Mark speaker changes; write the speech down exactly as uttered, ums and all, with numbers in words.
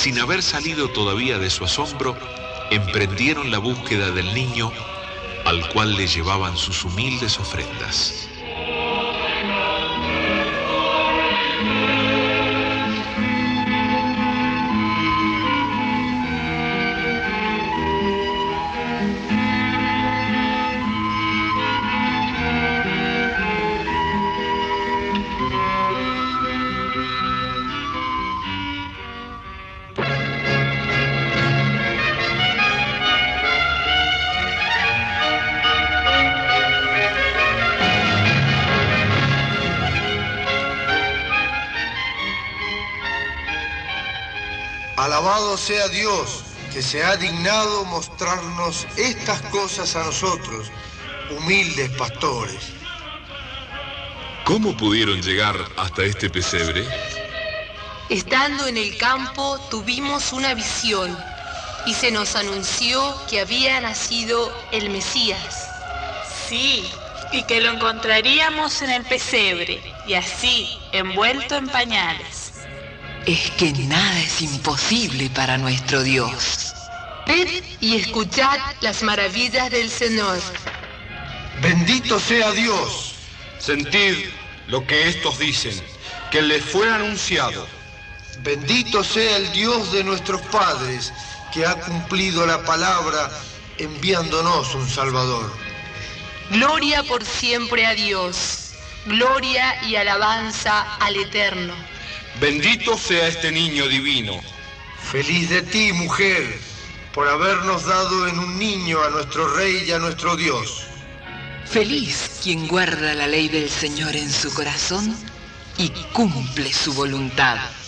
Speaker 1: sin haber salido todavía de su asombro, emprendieron la búsqueda del niño, al cual le llevaban sus humildes ofrendas.
Speaker 2: Alabado sea Dios, que se ha dignado mostrarnos estas cosas a nosotros, humildes pastores.
Speaker 1: ¿Cómo pudieron llegar hasta este pesebre?
Speaker 3: Estando en el campo, tuvimos una visión y se nos anunció que había nacido el Mesías.
Speaker 4: Sí, y que lo encontraríamos en el pesebre, y así, envuelto en pañales.
Speaker 5: Es que nada es imposible para nuestro Dios.
Speaker 3: Ved y escuchad las maravillas del Señor.
Speaker 2: Bendito sea Dios.
Speaker 6: Sentid lo que estos dicen, que les fue anunciado.
Speaker 2: Bendito sea el Dios de nuestros padres, que ha cumplido la palabra enviándonos un Salvador.
Speaker 3: Gloria por siempre a Dios. Gloria y alabanza al Eterno.
Speaker 6: Bendito sea este niño divino.
Speaker 2: Feliz de ti, mujer, por habernos dado en un niño a nuestro Rey y a nuestro Dios.
Speaker 5: Feliz quien guarda la ley del Señor en su corazón y cumple su voluntad.